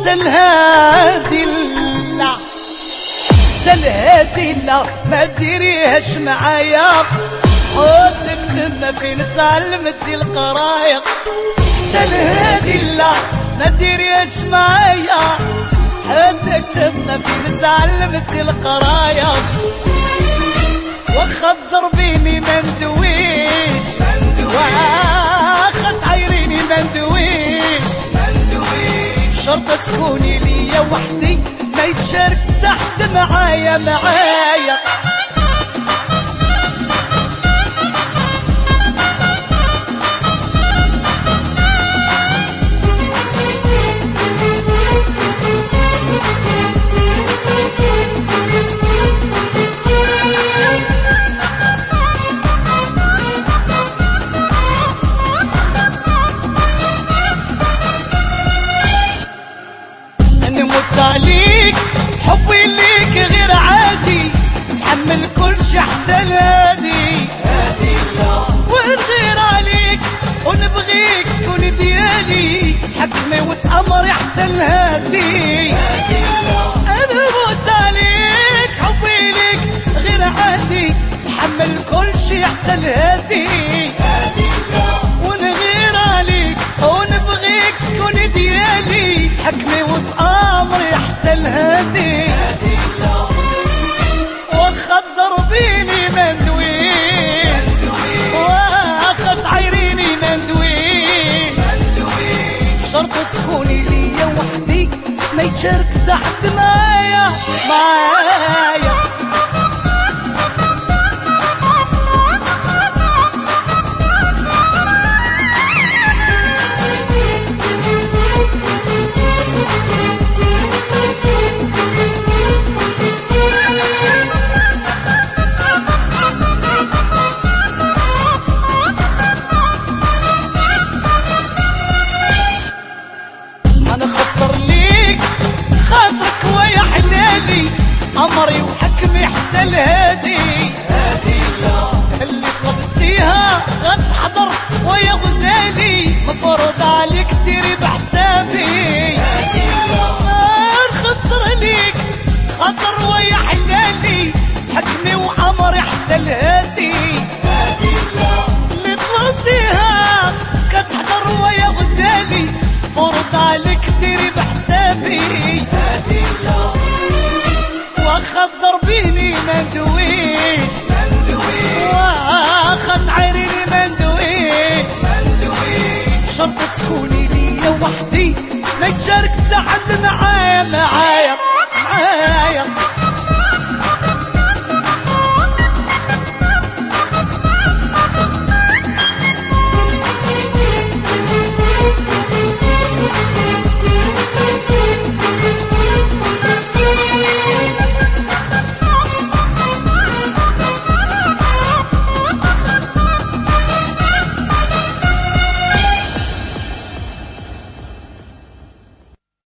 الهادي لا الهادي لا ما ديريهاش معايا حطك تما فين تعلمتي القرايق الهادي لا ما ديريهاش معايا حطك تما فين تعلمتي القرايق واخا تضربيني ما ندويش واخا تعايريني ما ندويش شرط تكوني ليا وحدي ما يتشارك تحت معايا عليك حبي ليك غير عادي تحمل كل شي حتى الهادي ونغير عليك ونبغيك تكون ديالي تحكمي وتأمري حتى الهادي انا موت عليك حبي ليك غير عادي تحمل كل شي حتى الهادي ونغير عليك ونبغيك تكون ديالي تحكمي وتأمري حتى الهادي واخا تضربيني ما ندويش واخا تعايريني ما ندويش شرط تكوني ليا وحدي ما يتشارك تحت معايا خاطرك ويا حلالي أمري وحكمي حتى الهادي اللي طلبتيها غتحضر ويا غزالي مفروض عليك ديري بحسابي نخسر ليك خاطر ويا حلالي حكمي وأمري حتى الهادي اللي طلبتيها كتحضر ويا غزالي فرض عليك ديري بحسابي واخا تضربيني ما ندويش واخا تعايريني ما ندويش شرط تكوني ليا وحدي ما يتشارك تحد معايا